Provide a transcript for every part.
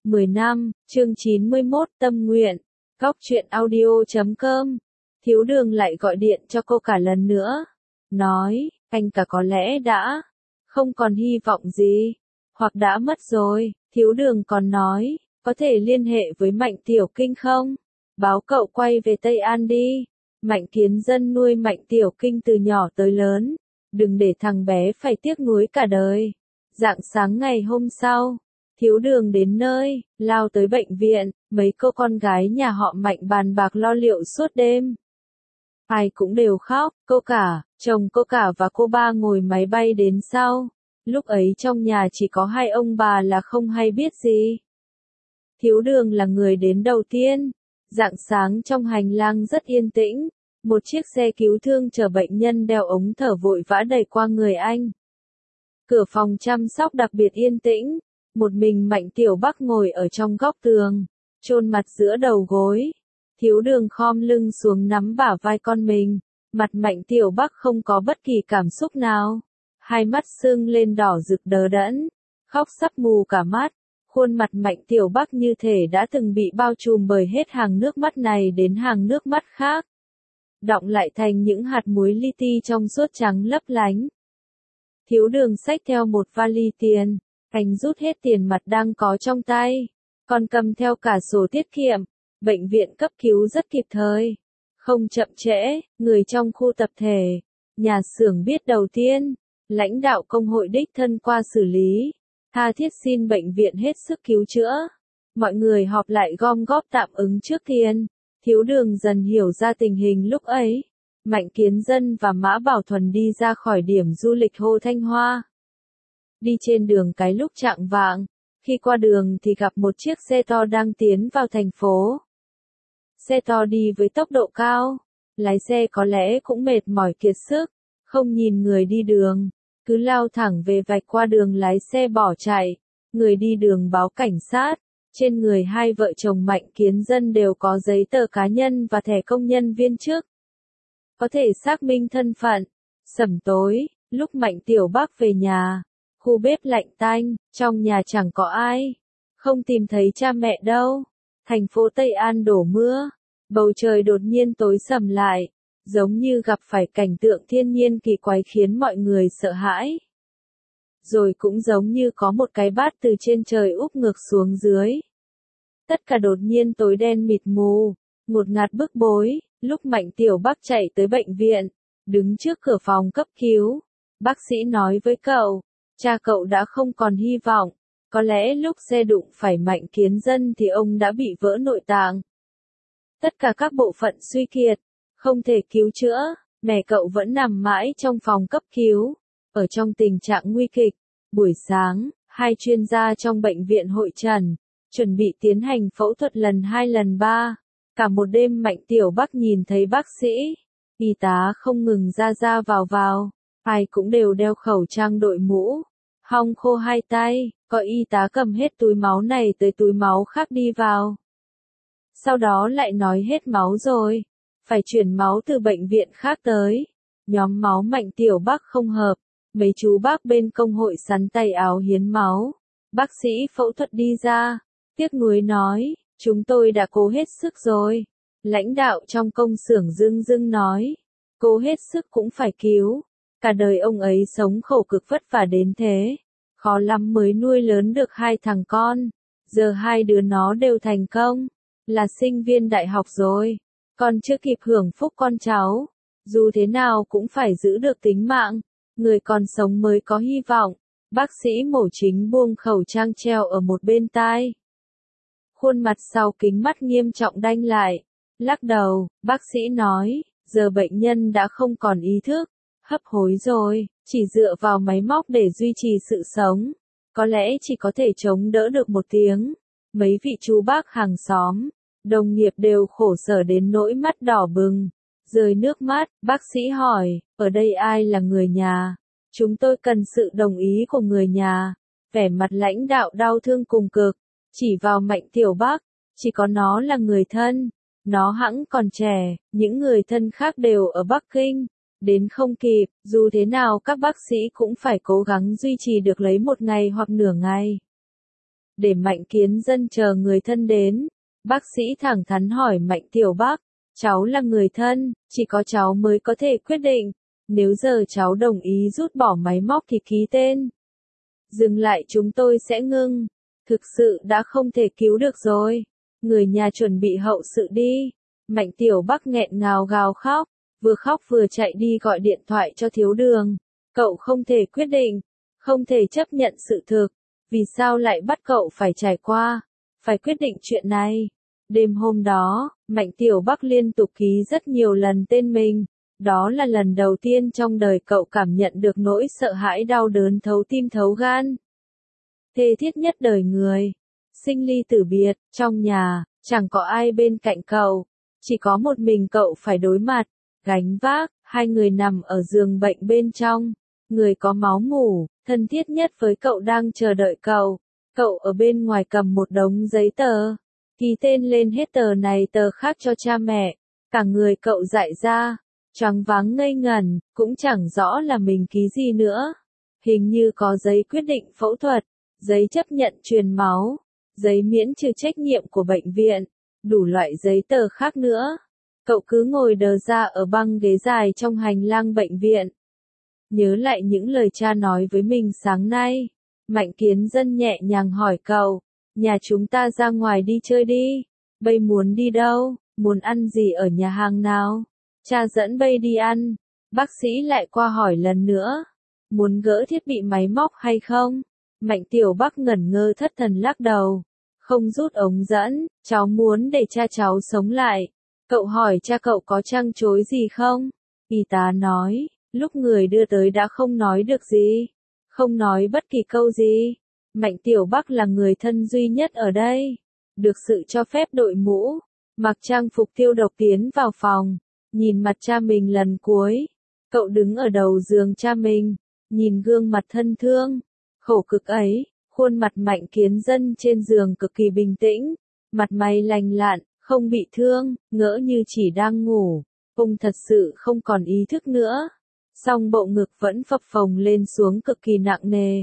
10 năm, chương 91, tâm nguyện. Góc truyện audio.com. Thiếu Đường lại gọi điện cho cô cả lần nữa. Nói, anh cả có lẽ đã không còn hy vọng gì, hoặc đã mất rồi. Thiếu Đường còn nói, có thể liên hệ với Mạnh Tiểu Kinh không? Báo cậu quay về Tây An đi. Mạnh Kiến Dân nuôi Mạnh Tiểu Kinh từ nhỏ tới lớn. Đừng để thằng bé phải tiếc nuối cả đời. Rạng sáng ngày hôm sau, Thiếu Đường đến nơi, lao tới bệnh viện, mấy cô con gái nhà họ Mạnh bàn bạc lo liệu suốt đêm. Ai cũng đều khóc, cô cả, chồng cô cả và cô ba ngồi máy bay đến sau. Lúc ấy trong nhà chỉ có hai ông bà là không hay biết gì. Thiếu Đường là người đến đầu tiên. Rạng sáng trong hành lang rất yên tĩnh, một chiếc xe cứu thương chở bệnh nhân đeo ống thở vội vã đẩy qua người anh. Cửa phòng chăm sóc đặc biệt yên tĩnh, một mình Mạnh Tiểu Bắc ngồi ở trong góc tường, chôn mặt giữa đầu gối. Thiếu Đường khom lưng xuống nắm bả vai con mình, mặt Mạnh Tiểu Bắc không có bất kỳ cảm xúc nào. Hai mắt sưng lên đỏ rực đờ đẫn, khóc sắp mù cả mắt. Khuôn mặt Mạnh Tiểu Bắc như thể đã từng bị bao trùm bởi hết hàng nước mắt này đến hàng nước mắt khác, đọng lại thành những hạt muối li ti trong suốt trắng lấp lánh. Thiếu Đường xách theo một vali tiền, anh rút hết tiền mặt đang có trong tay, còn cầm theo cả sổ tiết kiệm. Bệnh viện cấp cứu rất kịp thời, không chậm trễ. Người trong khu tập thể, nhà xưởng biết đầu tiên, lãnh đạo công hội đích thân qua xử lý, tha thiết xin bệnh viện hết sức cứu chữa. Mọi người họp lại gom góp tạm ứng trước tiền. Thiếu Đường dần hiểu ra tình hình lúc ấy. Mạnh Kiến Dân và Mã Bảo Thuần đi ra khỏi điểm du lịch Hồ Thanh Hoa. Đi trên đường cái lúc chạng vạng, khi qua đường thì gặp một chiếc xe to đang tiến vào thành phố. Xe to đi với tốc độ cao, lái xe có lẽ cũng mệt mỏi kiệt sức, không nhìn người đi đường, cứ lao thẳng về vạch qua đường lái xe bỏ chạy. Người đi đường báo cảnh sát, trên người hai vợ chồng Mạnh Kiến Dân đều có giấy tờ cá nhân và thẻ công nhân viên chức, có thể xác minh thân phận. Sẩm tối, lúc Mạnh Tiểu Bắc về nhà, khu bếp lạnh tanh, trong nhà chẳng có ai, không tìm thấy cha mẹ đâu. Thành phố Tây An đổ mưa, bầu trời đột nhiên tối sầm lại, giống như gặp phải cảnh tượng thiên nhiên kỳ quái khiến mọi người sợ hãi. Rồi cũng giống như có một cái bát từ trên trời úp ngược xuống dưới. Tất cả đột nhiên tối đen mịt mù, ngột ngạt bức bối. Lúc Mạnh Tiểu Bắc chạy tới bệnh viện, đứng trước cửa phòng cấp cứu, bác sĩ nói với cậu, cha cậu đã không còn hy vọng. Có lẽ lúc xe đụng phải Mạnh Kiến Dân thì ông đã bị vỡ nội tạng. Tất cả các bộ phận suy kiệt, không thể cứu chữa. Mẹ cậu vẫn nằm mãi trong phòng cấp cứu, ở trong tình trạng nguy kịch. Buổi sáng, hai chuyên gia trong bệnh viện hội trần, chuẩn bị tiến hành phẫu thuật lần 2 lần 3. Cả một đêm Mạnh Tiểu Bắc nhìn thấy bác sĩ, y tá không ngừng ra vào, ai cũng đều đeo khẩu trang đội mũ, hong khô hai tay, có y tá cầm hết túi máu này tới túi máu khác đi vào. Sau đó lại nói hết máu rồi, phải chuyển máu từ bệnh viện khác tới. Nhóm máu Mạnh Tiểu Bắc không hợp, mấy chú bác bên công hội sắn tay áo hiến máu. Bác sĩ phẫu thuật đi ra, tiếc nuối nói, chúng tôi đã cố hết sức rồi. Lãnh đạo trong công xưởng dưng nói, cố hết sức cũng phải cứu. Cả đời ông ấy sống khổ cực vất vả đến thế, khó lắm mới nuôi lớn được 2 thằng con. Giờ 2 đứa nó đều thành công, là sinh viên đại học rồi, còn chưa kịp hưởng phúc con cháu. Dù thế nào cũng phải giữ được tính mạng, người còn sống mới có hy vọng. Bác sĩ mổ chính buông khẩu trang treo ở một bên tai. Khuôn mặt sau kính mắt nghiêm trọng đanh lại, lắc đầu. Bác sĩ nói, giờ bệnh nhân đã không còn ý thức, hấp hối rồi, chỉ dựa vào máy móc để duy trì sự sống, có lẽ chỉ có thể chống đỡ được 1 tiếng. Mấy vị chú bác hàng xóm, đồng nghiệp đều khổ sở đến nỗi mắt đỏ bừng, rơi nước mắt. Bác sĩ hỏi, ở đây ai là người nhà? Chúng tôi cần sự đồng ý của người nhà. Vẻ mặt lãnh đạo đau thương cùng cực, chỉ vào Mạnh Tiểu Bắc, chỉ có nó là người thân. Nó hẵng còn trẻ, những người thân khác đều ở Bắc Kinh, đến không kịp. Dù thế nào các bác sĩ cũng phải cố gắng duy trì được lấy 1 ngày hoặc nửa ngày. để Mạnh Kiến Dân chờ người thân đến. Bác sĩ thẳng thắn hỏi Mạnh Tiểu Bắc, cháu là người thân, chỉ có cháu mới có thể quyết định. Nếu giờ cháu đồng ý rút bỏ máy móc thì ký tên. Dừng lại chúng tôi sẽ ngưng. Thực sự đã không thể cứu được rồi. Người nhà chuẩn bị hậu sự đi. Mạnh Tiểu Bắc nghẹn ngào gào khóc vừa chạy đi gọi điện thoại cho Thiếu Đường. Cậu không thể quyết định, không thể chấp nhận sự thực. Vì sao lại bắt cậu phải trải qua, phải quyết định chuyện này? Đêm hôm đó, Mạnh Tiểu Bắc liên tục ký rất nhiều lần tên mình. Đó là lần đầu tiên trong đời cậu cảm nhận được nỗi sợ hãi đau đớn thấu tim thấu gan. Thê thiết nhất đời người. Sinh ly tử biệt, trong nhà, chẳng có ai bên cạnh cậu. Chỉ có một mình cậu phải đối mặt, gánh vác, hai người nằm ở giường bệnh bên trong. Người có máu mủ, thân thiết nhất với cậu đang chờ đợi cậu. Cậu ở bên ngoài cầm một đống giấy tờ. Ký tên lên hết tờ này tờ khác cho cha mẹ. Cả người cậu dại ra, choáng váng ngây ngẩn, cũng chẳng rõ là mình ký gì nữa. Hình như có giấy quyết định phẫu thuật, giấy chấp nhận truyền máu, giấy miễn trừ trách nhiệm của bệnh viện, đủ loại giấy tờ khác nữa. Cậu cứ ngồi đờ ra ở băng ghế dài trong hành lang bệnh viện. Nhớ lại những lời cha nói với mình sáng nay. Mạnh Kiến Dân nhẹ nhàng hỏi cậu, nhà chúng ta ra ngoài đi chơi đi. Bây muốn đi đâu, muốn ăn gì ở nhà hàng nào? Cha dẫn Bây đi ăn. Bác sĩ lại qua hỏi lần nữa. Muốn gỡ thiết bị máy móc hay không? Mạnh Tiểu Bắc ngẩn ngơ thất thần lắc đầu. Không rút ống dẫn, cháu muốn để cha cháu sống lại. Cậu hỏi cha cậu có trăng chối gì không? Y tá nói, lúc người đưa tới đã không nói được gì. Không nói bất kỳ câu gì. Mạnh Tiểu Bắc là người thân duy nhất ở đây. Được sự cho phép đội mũ, mặc trang phục tiêu độc tiến vào phòng. Nhìn mặt cha mình lần cuối. Cậu đứng ở đầu giường cha mình. Nhìn gương mặt thân thương, khổ cực ấy. Khuôn mặt Mạnh Kiến Dân trên giường cực kỳ bình tĩnh. Mặt mày lành lặn, không bị thương, ngỡ như chỉ đang ngủ. Ông thật sự không còn ý thức nữa. Song bộ ngực vẫn phập phồng lên xuống cực kỳ nặng nề.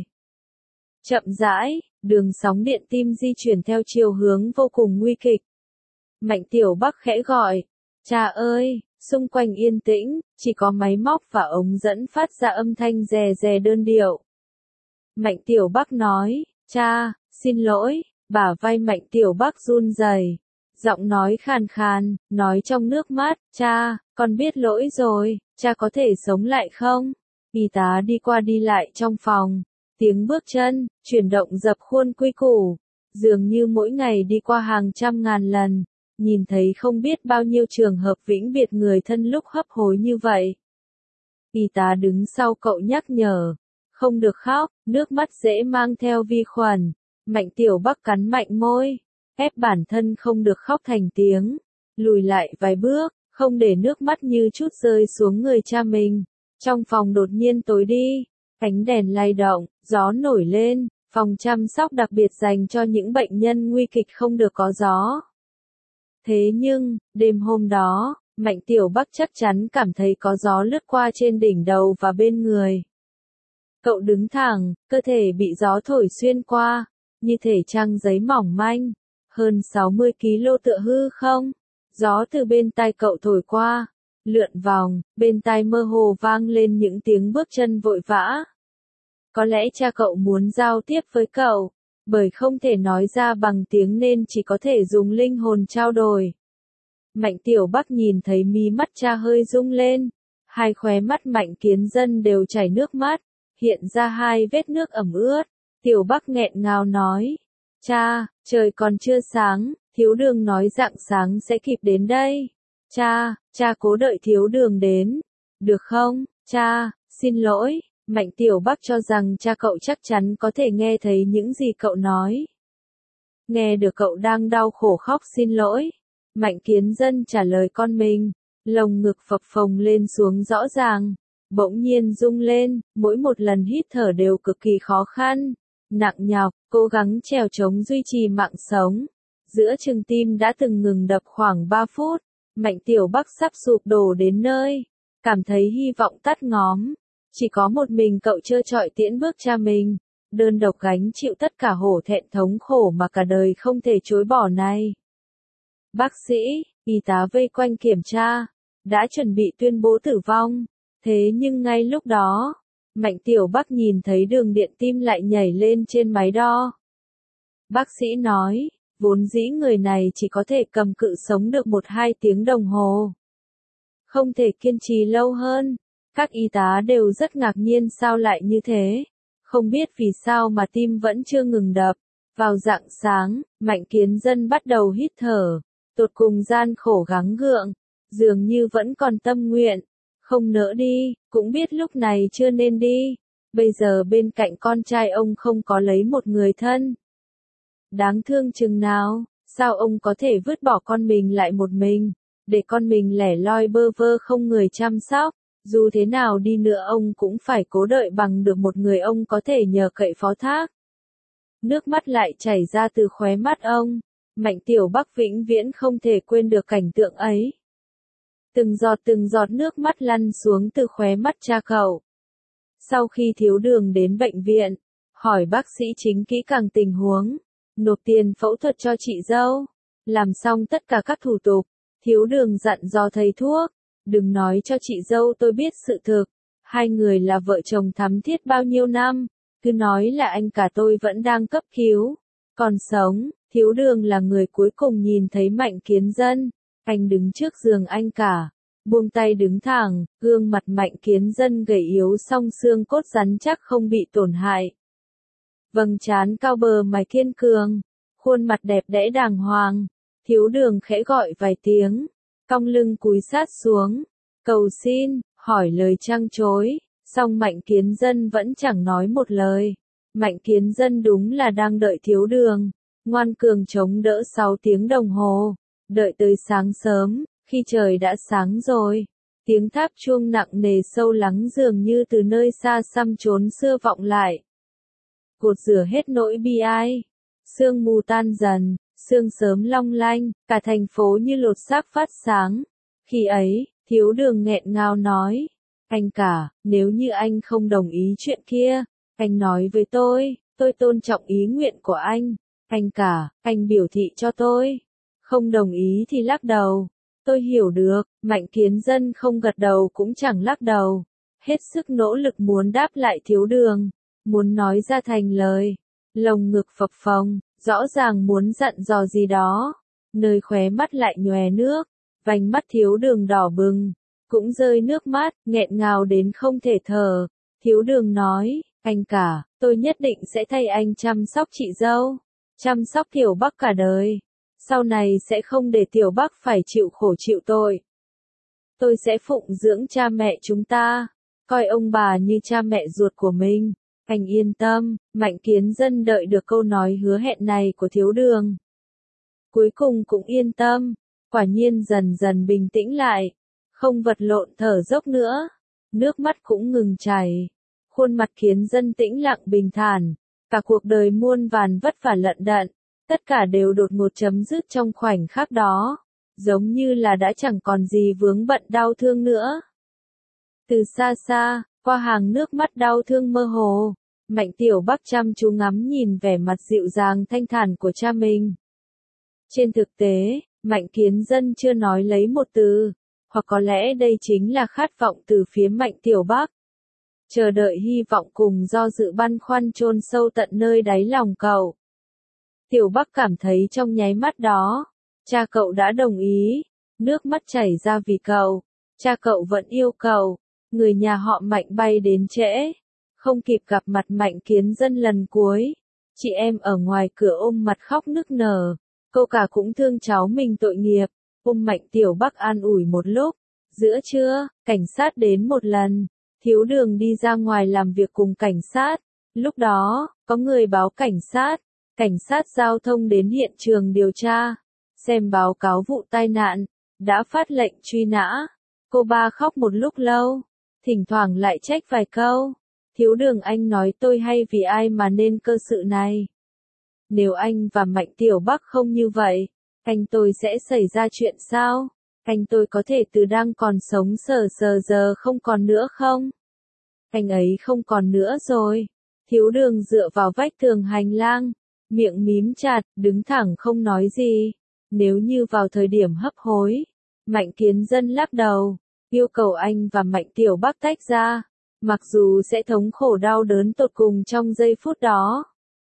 Chậm rãi, đường sóng điện tim di chuyển theo chiều hướng vô cùng nguy kịch. Mạnh Tiểu Bắc khẽ gọi, cha ơi, xung quanh yên tĩnh, chỉ có máy móc và ống dẫn phát ra âm thanh rè rè đơn điệu. Mạnh Tiểu Bắc nói, cha, xin lỗi, bả vai Mạnh Tiểu Bắc run rẩy, giọng nói khàn khàn, nói trong nước mắt, cha, con biết lỗi rồi, cha có thể sống lại không? Y tá đi qua đi lại trong phòng, tiếng bước chân, chuyển động dập khuôn quy củ, dường như mỗi ngày đi qua hàng trăm ngàn lần, nhìn thấy không biết bao nhiêu trường hợp vĩnh biệt người thân lúc hấp hối như vậy. Y tá đứng sau cậu nhắc nhở, không được khóc, nước mắt dễ mang theo vi khuẩn. Mạnh Tiểu Bắc cắn mạnh môi, ép bản thân không được khóc thành tiếng, lùi lại vài bước, không để nước mắt như chút rơi xuống người cha mình. Trong phòng đột nhiên tối đi, ánh đèn lay động, gió nổi lên, phòng chăm sóc đặc biệt dành cho những bệnh nhân nguy kịch không được có gió. Thế nhưng, đêm hôm đó, Mạnh Tiểu Bắc chắc chắn cảm thấy có gió lướt qua trên đỉnh đầu và bên người. Cậu đứng thẳng, cơ thể bị gió thổi xuyên qua, như thể trang giấy mỏng manh, hơn 60 kg tựa hư không. Gió từ bên tai cậu thổi qua, lượn vòng, bên tai mơ hồ vang lên những tiếng bước chân vội vã. Có lẽ cha cậu muốn giao tiếp với cậu, bởi không thể nói ra bằng tiếng nên chỉ có thể dùng linh hồn trao đổi. Mạnh Tiểu Bắc nhìn thấy mí mắt cha hơi rung lên, hai khóe mắt Mạnh Kiến Dân đều chảy nước mắt, hiện ra hai vết nước ẩm ướt. Tiểu Bắc nghẹn ngào nói, cha, trời còn chưa sáng, Thiếu Đường nói rạng sáng sẽ kịp đến đây. Cha cố đợi Thiếu Đường đến, được không, cha, xin lỗi. Mạnh Tiểu Bắc cho rằng cha cậu chắc chắn có thể nghe thấy những gì cậu nói. Nghe được cậu đang đau khổ khóc xin lỗi. Mạnh Kiến Dân trả lời con mình, lồng ngực phập phồng lên xuống rõ ràng, bỗng nhiên rung lên, mỗi một lần hít thở đều cực kỳ khó khăn, nặng nhọc, cố gắng trèo trống duy trì mạng sống. Giữa chừng tim đã từng ngừng đập khoảng 3 phút, Mạnh Tiểu Bắc sắp sụp đổ đến nơi, cảm thấy hy vọng tắt ngóm. Chỉ có một mình cậu trơ trọi tiễn bước cha mình, đơn độc gánh chịu tất cả hổ thẹn thống khổ mà cả đời không thể chối bỏ này. Bác sĩ, y tá vây quanh kiểm tra, đã chuẩn bị tuyên bố tử vong, thế nhưng ngay lúc đó, Mạnh Tiểu Bắc nhìn thấy đường điện tim lại nhảy lên trên máy đo. Bác sĩ nói, vốn dĩ người này chỉ có thể cầm cự sống được 1-2 tiếng đồng hồ. Không thể kiên trì lâu hơn. Các y tá đều rất ngạc nhiên sao lại như thế. Không biết vì sao mà tim vẫn chưa ngừng đập. Vào rạng sáng, Mạnh Kiến Dân bắt đầu hít thở. Tột cùng gian khổ gắng gượng. Dường như vẫn còn tâm nguyện. Không nỡ đi, cũng biết lúc này chưa nên đi. Bây giờ bên cạnh con trai ông không có lấy một người thân. Đáng thương chừng nào, sao ông có thể vứt bỏ con mình lại một mình, để con mình lẻ loi bơ vơ không người chăm sóc, dù thế nào đi nữa ông cũng phải cố đợi bằng được một người ông có thể nhờ cậy phó thác. Nước mắt lại chảy ra từ khóe mắt ông, Mạnh Tiểu Bắc vĩnh viễn không thể quên được cảnh tượng ấy. Từng giọt nước mắt lăn xuống từ khóe mắt cha cậu. Sau khi Thiếu Đường đến bệnh viện, hỏi bác sĩ chính kỹ càng tình huống. Nộp tiền phẫu thuật cho chị dâu. Làm xong tất cả các thủ tục, Thiếu Đường dặn dò thầy thuốc. Đừng nói cho chị dâu tôi biết sự thực. Hai người là vợ chồng thắm thiết bao nhiêu năm. Cứ nói là anh cả tôi vẫn đang cấp cứu. Còn sống, Thiếu Đường là người cuối cùng nhìn thấy Mạnh Kiến Dân. Anh đứng trước giường anh cả. Buông tay đứng thẳng, gương mặt Mạnh Kiến Dân gầy yếu song xương cốt rắn chắc không bị tổn hại. Vầng trán cao bờ mày kiên cường, khuôn mặt đẹp đẽ đàng hoàng. Thiếu Đường khẽ gọi vài tiếng, cong lưng cúi sát xuống, cầu xin, hỏi lời trăng trối, song Mạnh Kiến Dân vẫn chẳng nói một lời. Mạnh Kiến Dân đúng là đang đợi Thiếu Đường, ngoan cường chống đỡ 6 tiếng đồng hồ, đợi tới sáng sớm, khi trời đã sáng rồi. Tiếng tháp chuông nặng nề sâu lắng dường như từ nơi xa xăm chốn xưa vọng lại. Cột rửa hết nỗi bi ai. Sương mù tan dần, sương sớm long lanh, cả thành phố như lột xác phát sáng. Khi ấy, Thiếu Đường nghẹn ngào nói, anh cả, nếu như anh không đồng ý chuyện kia, anh nói với tôi tôn trọng ý nguyện của anh. Anh cả, anh biểu thị cho tôi. Không đồng ý thì lắc đầu. Tôi hiểu được, Mạnh Kiến Dân không gật đầu cũng chẳng lắc đầu. Hết sức nỗ lực muốn đáp lại Thiếu Đường. Muốn nói ra thành lời, lồng ngực phập phồng, rõ ràng muốn dặn dò gì đó, nơi khóe mắt lại nhòe nước, vành mắt Thiếu Đường đỏ bừng, cũng rơi nước mắt, nghẹn ngào đến không thể thở. Thiếu Đường nói, anh cả, tôi nhất định sẽ thay anh chăm sóc chị dâu, chăm sóc Tiểu Bắc cả đời, sau này sẽ không để Tiểu Bắc phải chịu khổ chịu tội. Tôi sẽ phụng dưỡng cha mẹ chúng ta, coi ông bà như cha mẹ ruột của mình. Anh yên tâm, Mạnh Kiến Dân đợi được câu nói hứa hẹn này của Thiếu Đường. Cuối cùng cũng yên tâm, quả nhiên dần dần bình tĩnh lại, không vật lộn thở dốc nữa, nước mắt cũng ngừng chảy, khuôn mặt Kiến Dân tĩnh lặng bình thản, cả cuộc đời muôn vàn vất vả lận đận, tất cả đều đột ngột chấm dứt trong khoảnh khắc đó, giống như là đã chẳng còn gì vướng bận đau thương nữa. Từ xa xa, qua hàng nước mắt đau thương mơ hồ, Mạnh Tiểu Bắc chăm chú ngắm nhìn vẻ mặt dịu dàng thanh thản của cha mình. Trên thực tế, Mạnh Kiến Dân chưa nói lấy một từ, hoặc có lẽ đây chính là khát vọng từ phía Mạnh Tiểu Bắc. Chờ đợi hy vọng cùng do dự băn khoăn chôn sâu tận nơi đáy lòng cậu. Tiểu Bắc cảm thấy trong nháy mắt đó, cha cậu đã đồng ý, nước mắt chảy ra vì cậu, cha cậu vẫn yêu cậu. Người nhà họ Mạnh bay đến trễ, không kịp gặp mặt Mạnh Kiến Dân lần cuối. Chị em ở ngoài cửa ôm mặt khóc nức nở, cô cả cũng thương cháu mình tội nghiệp, ôm Mạnh Tiểu Bắc an ủi một lúc. Giữa trưa, cảnh sát đến một lần, Thiếu Đường đi ra ngoài làm việc cùng cảnh sát. Lúc đó, có người báo cảnh sát giao thông đến hiện trường điều tra, xem báo cáo vụ tai nạn, đã phát lệnh truy nã. Cô ba khóc một lúc lâu, thỉnh thoảng lại trách vài câu. Thiếu Đường anh nói tôi hay vì ai mà nên cơ sự này. Nếu anh và Mạnh Tiểu Bắc không như vậy, anh tôi sẽ xảy ra chuyện sao? Anh tôi có thể từ đang còn sống giờ không còn nữa không? Anh ấy không còn nữa rồi. Thiếu Đường dựa vào vách tường hành lang, miệng mím chặt, đứng thẳng không nói gì. Nếu như vào thời điểm hấp hối, Mạnh Kiến Dân lắc đầu, yêu cầu anh và Mạnh Tiểu Bắc tách ra, mặc dù sẽ thống khổ đau đớn tột cùng trong giây phút đó.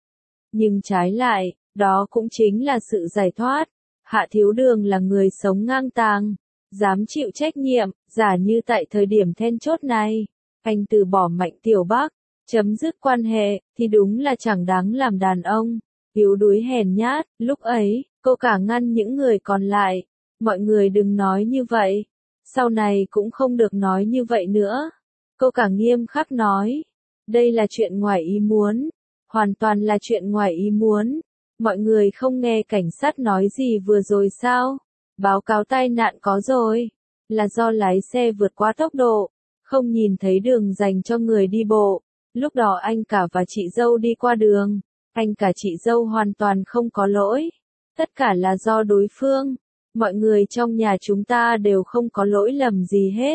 Nhưng trái lại, đó cũng chính là sự giải thoát. Hạ Thiếu Đường là người sống ngang tàng, dám chịu trách nhiệm, giả như tại thời điểm then chốt này, anh từ bỏ Mạnh Tiểu Bắc, chấm dứt quan hệ, thì đúng là chẳng đáng làm đàn ông, yếu đuối hèn nhát. Lúc ấy, cô cả ngăn những người còn lại, mọi người đừng nói như vậy, sau này cũng không được nói như vậy nữa. Cô cả nghiêm khắc nói, đây là chuyện ngoài ý muốn, hoàn toàn là chuyện ngoài ý muốn. Mọi người không nghe cảnh sát nói gì vừa rồi sao? Báo cáo tai nạn có rồi, là do lái xe vượt quá tốc độ, không nhìn thấy đường dành cho người đi bộ. Lúc đó anh cả và chị dâu đi qua đường, anh cả chị dâu hoàn toàn không có lỗi. Tất cả là do đối phương, mọi người trong nhà chúng ta đều không có lỗi lầm gì hết.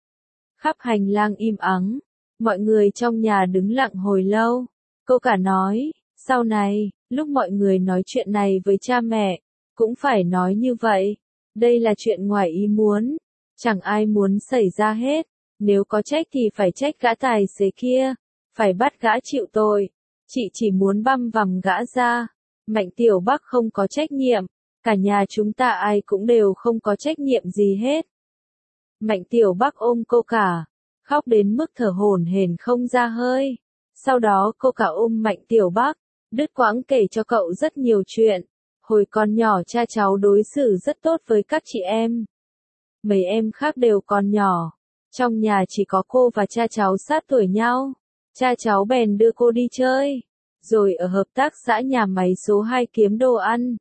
Khắp hành lang im ắng, mọi người trong nhà đứng lặng hồi lâu. Cô cả nói, sau này, lúc mọi người nói chuyện này với cha mẹ, cũng phải nói như vậy. Đây là chuyện ngoài ý muốn, chẳng ai muốn xảy ra hết. Nếu có trách thì phải trách gã tài xế kia, phải bắt gã chịu tội. Chị chỉ muốn băm vằm gã ra. Mạnh Tiểu Bắc không có trách nhiệm, cả nhà chúng ta ai cũng đều không có trách nhiệm gì hết. Mạnh Tiểu Bắc ôm cô cả, khóc đến mức thở hổn hển không ra hơi. Sau đó cô cả ôm Mạnh Tiểu Bắc, đứt quãng kể cho cậu rất nhiều chuyện. Hồi còn nhỏ cha cháu đối xử rất tốt với các chị em. Mấy em khác đều còn nhỏ. Trong nhà chỉ có cô và cha cháu sát tuổi nhau. Cha cháu bèn đưa cô đi chơi. Rồi ở hợp tác xã nhà máy số 2 kiếm đồ ăn.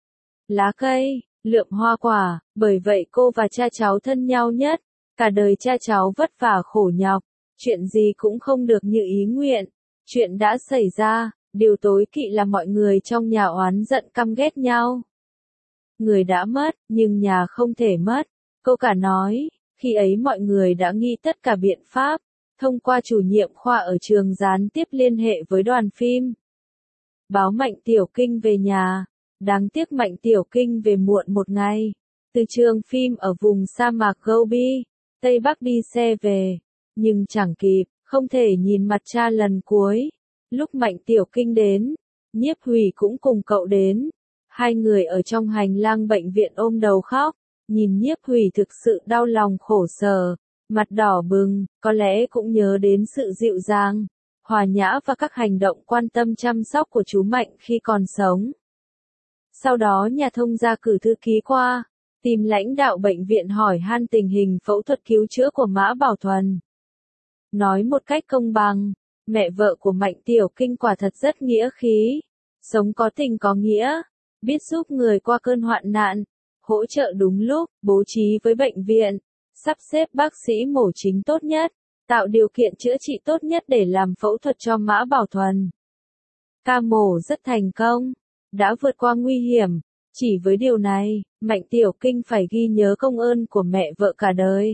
Lá cây, lượm hoa quả, bởi vậy cô và cha cháu thân nhau nhất. Cả đời cha cháu vất vả khổ nhọc, chuyện gì cũng không được như ý nguyện. Chuyện đã xảy ra, điều tối kỵ là mọi người trong nhà oán giận căm ghét nhau. Người đã mất, nhưng nhà không thể mất. Cô cả nói, khi ấy mọi người đã nghĩ tất cả biện pháp, thông qua chủ nhiệm khoa ở trường gián tiếp liên hệ với đoàn phim. Báo Mạnh Tiểu Kinh về nhà, đáng tiếc Mạnh Tiểu Kinh về muộn một ngày. Từ trường phim ở vùng sa mạc Gobi, Tây Bắc đi xe về, nhưng chẳng kịp, không thể nhìn mặt cha lần cuối. Lúc Mạnh Tiểu Kinh đến, Nhiếp Hủy cũng cùng cậu đến. Hai người ở trong hành lang bệnh viện ôm đầu khóc, nhìn Nhiếp Hủy thực sự đau lòng khổ sở, mặt đỏ bừng, có lẽ cũng nhớ đến sự dịu dàng, hòa nhã và các hành động quan tâm chăm sóc của chú Mạnh khi còn sống. Sau đó nhà thông gia cử thư ký qua, tìm lãnh đạo bệnh viện hỏi han tình hình phẫu thuật cứu chữa của Mã Bảo Thuần. Nói một cách công bằng, mẹ vợ của Mạnh Tiểu Kinh quả thật rất nghĩa khí, sống có tình có nghĩa, biết giúp người qua cơn hoạn nạn, hỗ trợ đúng lúc, bố trí với bệnh viện, sắp xếp bác sĩ mổ chính tốt nhất, tạo điều kiện chữa trị tốt nhất để làm phẫu thuật cho Mã Bảo Thuần. Ca mổ rất thành công, đã vượt qua nguy hiểm, chỉ với điều này, Mạnh Tiểu Kinh phải ghi nhớ công ơn của mẹ vợ cả đời.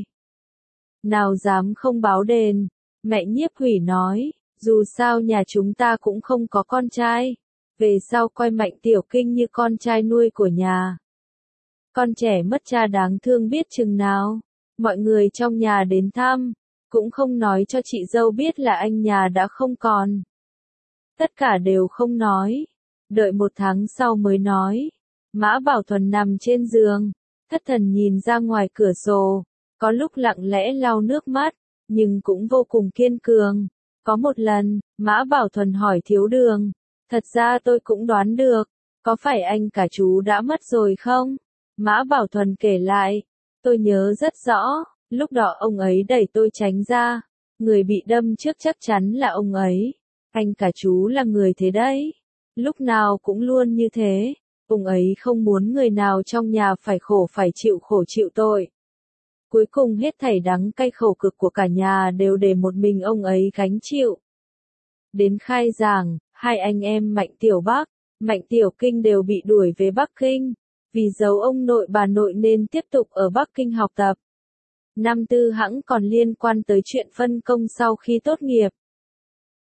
Nào dám không báo đền, mẹ Nhiếp Hủy nói, dù sao nhà chúng ta cũng không có con trai, về sau coi Mạnh Tiểu Kinh như con trai nuôi của nhà. Con trẻ mất cha đáng thương biết chừng nào, mọi người trong nhà đến thăm, cũng không nói cho chị dâu biết là anh nhà đã không còn. Tất cả đều không nói, đợi 1 tháng sau mới nói. Mã Bảo Thuần nằm trên giường, thất thần nhìn ra ngoài cửa sổ, có lúc lặng lẽ lau nước mắt, nhưng cũng vô cùng kiên cường. Có một lần, Mã Bảo Thuần hỏi Thiếu Đường, thật ra tôi cũng đoán được, có phải anh cả chú đã mất rồi không? Mã Bảo Thuần kể lại, tôi nhớ rất rõ, lúc đó ông ấy đẩy tôi tránh ra, người bị đâm trước chắc chắn là ông ấy, anh cả chú là người thế đấy, lúc nào cũng luôn như thế, ông ấy không muốn người nào trong nhà phải khổ phải chịu khổ chịu tội. Cuối cùng hết thảy đắng cay khổ cực của cả nhà đều để một mình ông ấy gánh chịu. Đến khai giảng, hai anh em Mạnh Tiểu Bắc, Mạnh Tiểu Kinh đều bị đuổi về Bắc Kinh, vì giấu ông nội bà nội nên tiếp tục ở Bắc Kinh học tập. Năm tư hẵng còn liên quan tới chuyện phân công sau khi tốt nghiệp.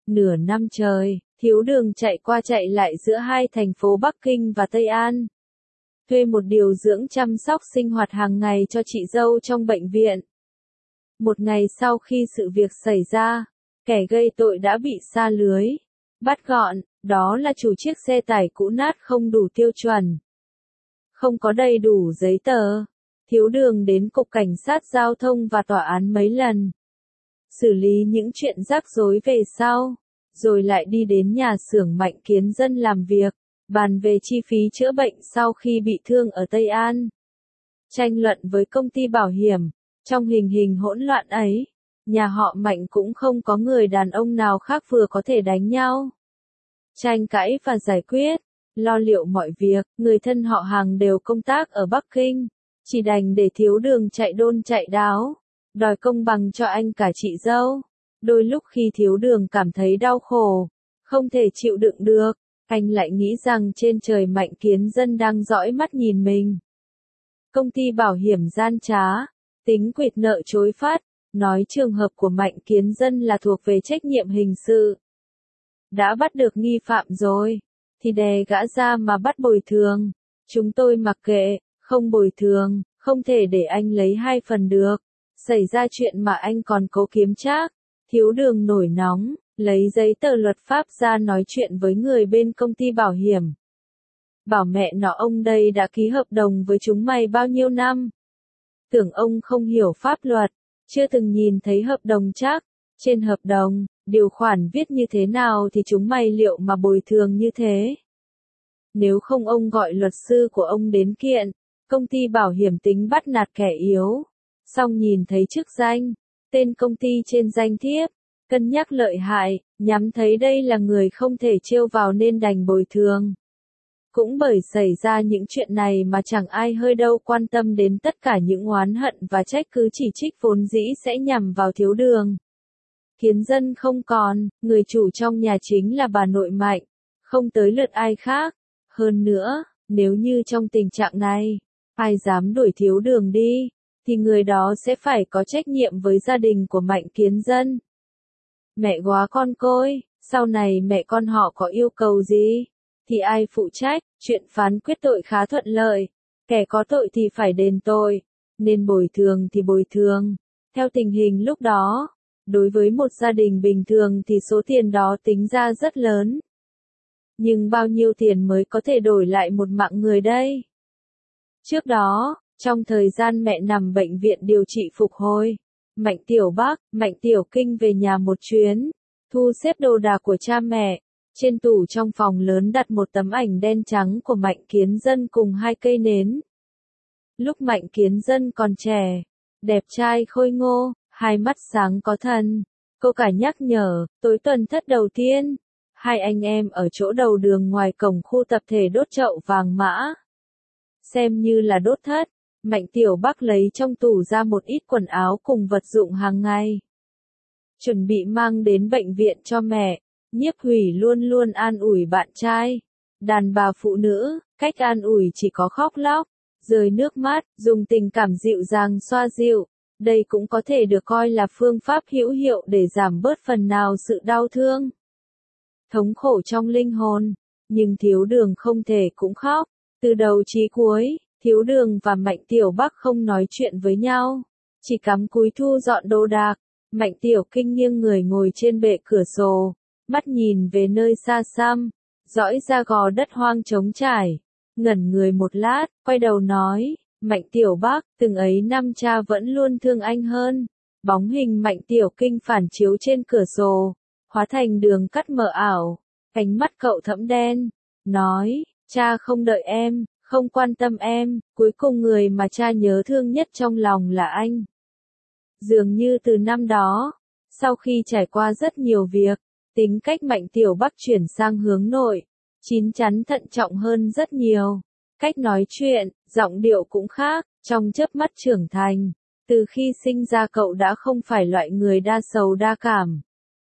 Nửa năm trời, Thiếu Đường chạy qua chạy lại giữa hai thành phố Bắc Kinh và Tây An. Thuê một điều dưỡng chăm sóc sinh hoạt hàng ngày cho chị dâu trong bệnh viện. Một ngày sau khi sự việc xảy ra, kẻ gây tội đã bị sa lưới, bắt gọn, đó là chủ chiếc xe tải cũ nát không đủ tiêu chuẩn. Không có đầy đủ giấy tờ, Thiếu Đường đến cục cảnh sát giao thông và tòa án mấy lần. Xử lý những chuyện rắc rối về sau, rồi lại đi đến nhà xưởng Mạnh Kiến Dân làm việc, bàn về chi phí chữa bệnh sau khi bị thương ở Tây An. Tranh luận với công ty bảo hiểm, trong hình hình hỗn loạn ấy, nhà họ Mạnh cũng không có người đàn ông nào khác vừa có thể đánh nhau. Tranh cãi và giải quyết, lo liệu mọi việc, người thân họ hàng đều công tác ở Bắc Kinh, chỉ đành để Thiếu Đường chạy đôn chạy đáo, đòi công bằng cho anh cả chị dâu. Đôi lúc khi Thiếu Đường cảm thấy đau khổ, không thể chịu đựng được, anh lại nghĩ rằng trên trời Mạnh Kiến Dân đang dõi mắt nhìn mình. Công ty bảo hiểm gian trá, tính quỵt nợ chối phát, nói trường hợp của Mạnh Kiến Dân là thuộc về trách nhiệm hình sự. Đã bắt được nghi phạm rồi, thì đè gã ra mà bắt bồi thường. Chúng tôi mặc kệ, không bồi thường, không thể để anh lấy 2 phần được. Xảy ra chuyện mà anh còn cố kiếm trác. Thiếu Đường nổi nóng, lấy giấy tờ luật pháp ra nói chuyện với người bên công ty bảo hiểm. Bảo mẹ nó ông đây đã ký hợp đồng với chúng mày bao nhiêu năm. Tưởng ông không hiểu pháp luật, chưa từng nhìn thấy hợp đồng chắc. Trên hợp đồng, điều khoản viết như thế nào thì chúng mày liệu mà bồi thường như thế. Nếu không ông gọi luật sư của ông đến kiện, công ty bảo hiểm tính bắt nạt kẻ yếu. Xong nhìn thấy chức danh, tên công ty trên danh thiếp, cân nhắc lợi hại, nhắm thấy đây là người không thể trêu vào nên đành bồi thường. Cũng bởi xảy ra những chuyện này mà chẳng ai hơi đâu quan tâm đến tất cả những oán hận và trách cứ chỉ trích vốn dĩ sẽ nhằm vào Thiếu Đường. Kiến Dân không còn, người chủ trong nhà chính là bà nội Mạnh, không tới lượt ai khác. Hơn nữa, nếu như trong tình trạng này, ai dám đuổi Thiếu Đường đi, thì người đó sẽ phải có trách nhiệm với gia đình của Mạnh Kiến Dân. Mẹ góa con côi, sau này mẹ con họ có yêu cầu gì, thì ai phụ trách, chuyện phán quyết tội khá thuận lợi, kẻ có tội thì phải đền tội, nên bồi thường thì bồi thường, theo tình hình lúc đó. Đối với một gia đình bình thường thì số tiền đó tính ra rất lớn. Nhưng bao nhiêu tiền mới có thể đổi lại một mạng người đây? Trước đó, trong thời gian mẹ nằm bệnh viện điều trị phục hồi, Mạnh Tiểu Bắc, Mạnh Tiểu Kinh về nhà một chuyến, thu xếp đồ đạc của cha mẹ. Trên tủ trong phòng lớn đặt một tấm ảnh đen trắng của Mạnh Kiến Dân cùng 2 cây nến. Lúc Mạnh Kiến Dân còn trẻ, đẹp trai khôi ngô, 2 mắt sáng có thần, cô cả nhắc nhở, tối tuần thất đầu tiên, 2 anh em ở chỗ đầu đường ngoài cổng khu tập thể đốt chậu vàng mã. Xem như là đốt thất, Mạnh Tiểu Bắc lấy trong tủ ra một ít quần áo cùng vật dụng hàng ngày. Chuẩn bị mang đến bệnh viện cho mẹ, Nhiếp Hủy luôn luôn an ủi bạn trai. Đàn bà phụ nữ, cách an ủi chỉ có khóc lóc, rơi nước mắt, dùng tình cảm dịu dàng xoa dịu. Đây cũng có thể được coi là phương pháp hữu hiệu để giảm bớt phần nào sự đau thương, thống khổ trong linh hồn. Nhưng Thiếu Đường không thể cũng khóc. Từ đầu chí cuối, Thiếu Đường và Mạnh Tiểu Bắc không nói chuyện với nhau, chỉ cắm cúi thu dọn đồ đạc. Mạnh Tiểu Kinh nghiêng người ngồi trên bệ cửa sổ, mắt nhìn về nơi xa xăm, dõi ra gò đất hoang trống trải, ngẩn người một lát, quay đầu nói, Mạnh Tiểu Bắc, từng ấy năm cha vẫn luôn thương anh hơn. Bóng hình Mạnh Tiểu Kinh phản chiếu trên cửa sổ, hóa thành đường cắt mờ ảo, ánh mắt cậu thẫm đen, nói, cha không đợi em, không quan tâm em, cuối cùng người mà cha nhớ thương nhất trong lòng là anh. Dường như từ năm đó, sau khi trải qua rất nhiều việc, tính cách Mạnh Tiểu Bắc chuyển sang hướng nội, chín chắn thận trọng hơn rất nhiều. Cách nói chuyện, giọng điệu cũng khác, trong chớp mắt trưởng thành. Từ khi sinh ra cậu đã không phải loại người đa sầu đa cảm,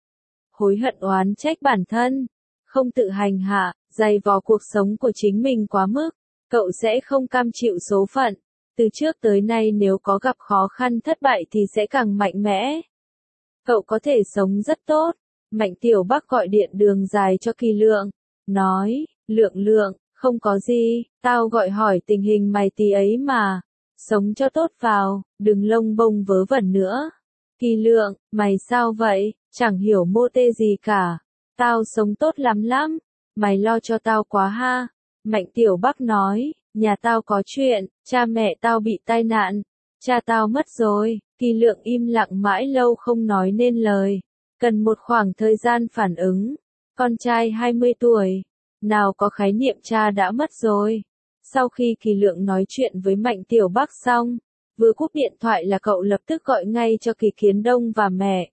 hối hận oán trách bản thân, không tự hành hạ, dày vò cuộc sống của chính mình quá mức. Cậu sẽ không cam chịu số phận. Từ trước tới nay nếu có gặp khó khăn thất bại thì sẽ càng mạnh mẽ. Cậu có thể sống rất tốt, Mạnh Tiểu Bắc gọi điện đường dài cho Kỳ Lượng, nói, Lượng, không có gì, tao gọi hỏi tình hình mày tí ấy mà, sống cho tốt vào, đừng lông bông vớ vẩn nữa. Kỳ Lượng, mày sao vậy, chẳng hiểu mô tê gì cả, tao sống tốt lắm, mày lo cho tao quá ha. Mạnh Tiểu Bắc nói, nhà tao có chuyện, cha mẹ tao bị tai nạn, cha tao mất rồi. Kỳ Lượng im lặng mãi lâu không nói nên lời, cần một khoảng thời gian phản ứng. Con trai 20 tuổi, nào có khái niệm cha đã mất rồi. Sau khi Kỳ Lượng nói chuyện với Mạnh Tiểu Bắc xong, vừa cúp điện thoại là cậu lập tức gọi ngay cho Kỳ Kiến Đông và mẹ.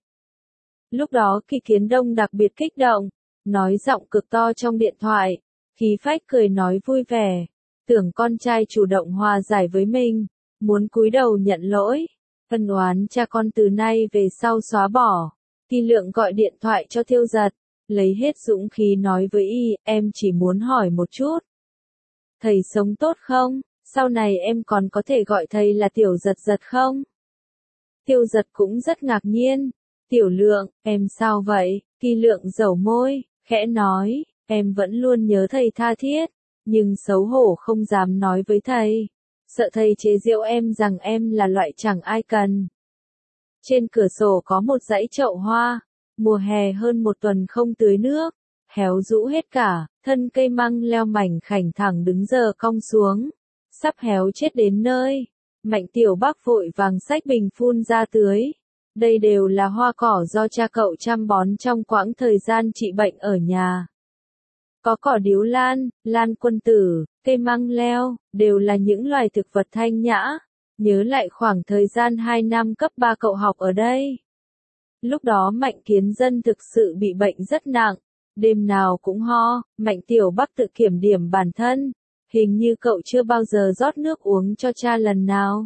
Lúc đó Kỳ Kiến Đông đặc biệt kích động, nói giọng cực to trong điện thoại, khí phách cười nói vui vẻ, tưởng con trai chủ động hòa giải với mình, muốn cúi đầu nhận lỗi, ân oán cha con từ nay về sau xóa bỏ. Kỳ Lượng gọi điện thoại cho Thiêu Giật, lấy hết dũng khí nói với y, em chỉ muốn hỏi một chút. Thầy sống tốt không? Sau này em còn có thể gọi thầy là Tiểu Giật không? Thiêu Giật cũng rất ngạc nhiên. Tiểu Lượng, em sao vậy? Kỳ Lượng dẩu môi, khẽ nói, em vẫn luôn nhớ thầy tha thiết, nhưng xấu hổ không dám nói với thầy. Sợ thầy chế giễu em rằng em là loại chẳng ai cần. Trên cửa sổ có một dãy chậu hoa, mùa hè hơn một tuần không tưới nước, héo rũ hết cả, thân cây măng leo mảnh khảnh thẳng đứng giờ cong xuống, sắp héo chết đến nơi. Mạnh Tiểu Bắc vội vàng xách bình phun ra tưới. Đây đều là hoa cỏ do cha cậu chăm bón trong quãng thời gian trị bệnh ở nhà. Có cỏ điếu lan, lan quân tử, cây măng leo, đều là những loài thực vật thanh nhã. Nhớ lại khoảng thời gian 2 năm cấp 3 cậu học ở đây. Lúc đó Mạnh Kiến Dân thực sự bị bệnh rất nặng, đêm nào cũng ho. Mạnh Tiểu Bắc tự kiểm điểm bản thân, hình như cậu chưa bao giờ rót nước uống cho cha lần nào.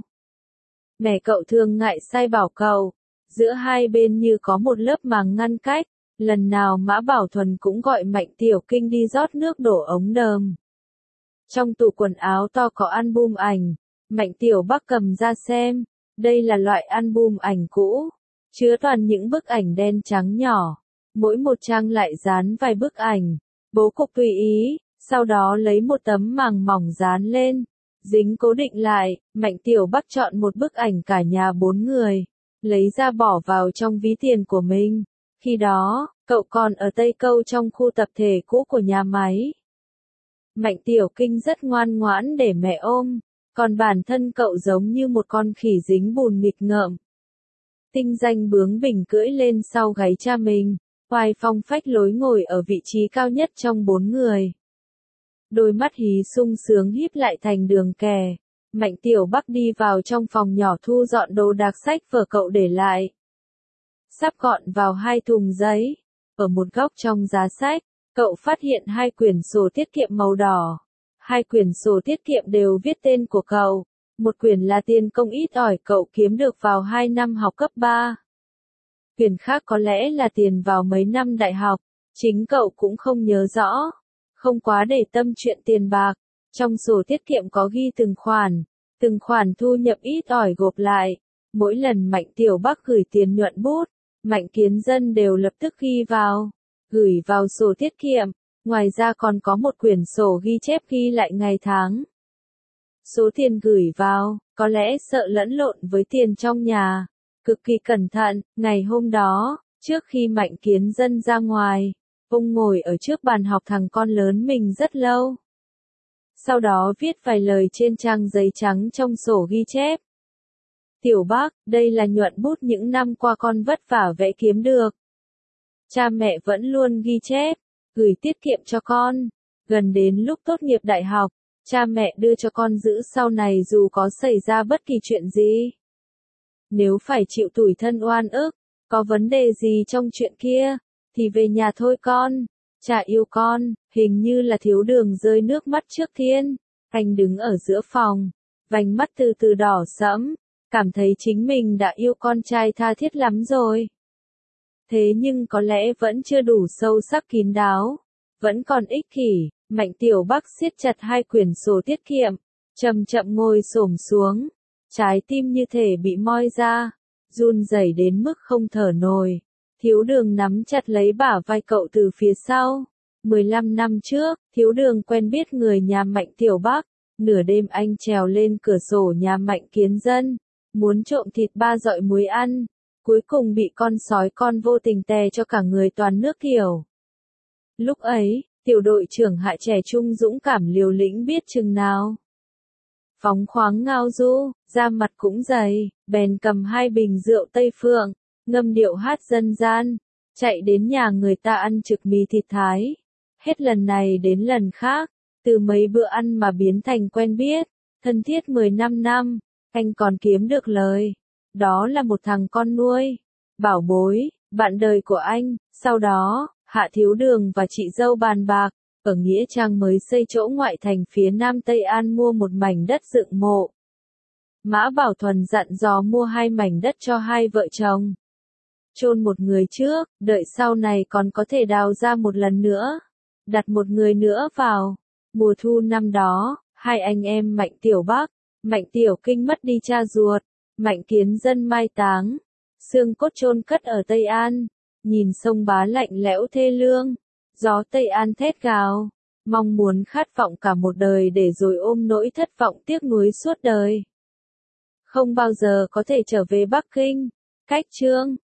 Mẹ cậu thường ngại sai bảo cậu, giữa hai bên như có một lớp màng ngăn cách, lần nào Mã Bảo Thuần cũng gọi Mạnh Tiểu Kinh đi rót nước đổ ống đờm. Trong tủ quần áo to có album ảnh, Mạnh Tiểu Bắc cầm ra xem, đây là loại album ảnh cũ, chứa toàn những bức ảnh đen trắng nhỏ, mỗi một trang lại dán vài bức ảnh, bố cục tùy ý, sau đó lấy một tấm màng mỏng dán lên, dính cố định lại. Mạnh Tiểu Bắc chọn một bức ảnh cả nhà 4 người, lấy ra bỏ vào trong ví tiền của mình. Khi đó, cậu còn ở Tây Câu trong khu tập thể cũ của nhà máy. Mạnh Tiểu Kinh rất ngoan ngoãn để mẹ ôm, còn bản thân cậu giống như một con khỉ dính bùn nghịch ngợm. Tinh Danh bướng bỉnh cưỡi lên sau gáy cha mình, oai phong phách lối ngồi ở vị trí cao nhất trong 4 người. Đôi mắt hí sung sướng híp lại thành đường kè. Mạnh Tiểu Bắc đi vào trong phòng nhỏ thu dọn đồ đạc sách vở cậu để lại. Sắp gọn vào 2 thùng giấy. Ở một góc trong giá sách, cậu phát hiện 2 quyển sổ tiết kiệm màu đỏ. 2 quyển sổ tiết kiệm đều viết tên của cậu. Một quyển là tiền công ít ỏi cậu kiếm được vào 2 năm học cấp 3. Quyển khác có lẽ là tiền vào mấy năm đại học, chính cậu cũng không nhớ rõ. Không quá để tâm chuyện tiền bạc, trong sổ tiết kiệm có ghi từng khoản thu nhập ít ỏi gộp lại. Mỗi lần Mạnh Tiểu Bắc gửi tiền nhuận bút, Mạnh Kiến Dân đều lập tức gửi vào sổ tiết kiệm. Ngoài ra còn có một quyển sổ ghi chép ghi lại ngày tháng. Số tiền gửi vào, có lẽ sợ lẫn lộn với tiền trong nhà, cực kỳ cẩn thận. Ngày hôm đó, trước khi Mạnh Kiến Dân ra ngoài, ông ngồi ở trước bàn học thằng con lớn mình rất lâu. Sau đó viết vài lời trên trang giấy trắng trong sổ ghi chép. Tiểu Bắc, đây là nhuận bút những năm qua con vất vả vẽ kiếm được. Cha mẹ vẫn luôn ghi chép, gửi tiết kiệm cho con. Gần đến lúc tốt nghiệp đại học, cha mẹ đưa cho con giữ sau này dù có xảy ra bất kỳ chuyện gì. Nếu phải chịu tủi thân oan ức, có vấn đề gì trong chuyện kia, thì về nhà thôi con. Cha yêu con. Hình như là Thiếu Đường rơi nước mắt trước thiên. Anh đứng ở giữa phòng, vành mắt từ từ đỏ sẫm, cảm thấy chính mình đã yêu con trai tha thiết lắm rồi. Thế nhưng có lẽ vẫn chưa đủ sâu sắc kín đáo, vẫn còn ích kỷ. Mạnh Tiểu Bắc siết chặt 2 quyển sổ tiết kiệm, chậm chậm ngồi xổm xuống, trái tim như thể bị moi ra, run rẩy đến mức không thở nổi. Thiếu Đường nắm chặt lấy bả vai cậu từ phía sau. 15 năm trước, Thiếu Đường quen biết người nhà Mạnh Tiểu Bắc. Nửa đêm anh trèo lên cửa sổ nhà Mạnh Kiến Dân, muốn trộm thịt ba dọi muối ăn. Cuối cùng bị con sói con vô tình tè cho cả người toàn nước kiểu. Lúc ấy, tiểu đội trưởng Hạ trẻ trung dũng cảm liều lĩnh biết chừng nào. Phóng khoáng ngao du, da mặt cũng dày, bèn cầm 2 bình rượu Tây Phượng, ngâm điệu hát dân gian, chạy đến nhà người ta ăn trực mì thịt Thái. Hết lần này đến lần khác, từ mấy bữa ăn mà biến thành quen biết, thân thiết 15 năm, anh còn kiếm được lời. Đó là một thằng con nuôi, bảo bối, bạn đời của anh. Sau đó, Hạ Thiếu Đường và chị dâu bàn bạc, ở Nghĩa Trang mới xây chỗ ngoại thành phía nam Tây An mua một mảnh đất dựng mộ. Mã Bảo Thuần dặn dò mua 2 mảnh đất cho hai vợ chồng. Chôn một người trước, đợi sau này còn có thể đào ra một lần nữa. Đặt một người nữa vào. Mùa thu năm đó, 2 anh em Mạnh Tiểu Bắc, Mạnh Tiểu Kinh mất đi cha ruột. Mạnh Kiến Dân mai táng. Xương cốt chôn cất ở Tây An. Nhìn sông Bá lạnh lẽo thê lương. Gió Tây An thét gào. Mong muốn khát vọng cả một đời để rồi ôm nỗi thất vọng tiếc nuối suốt đời. Không bao giờ có thể trở về Bắc Kinh. Cách chương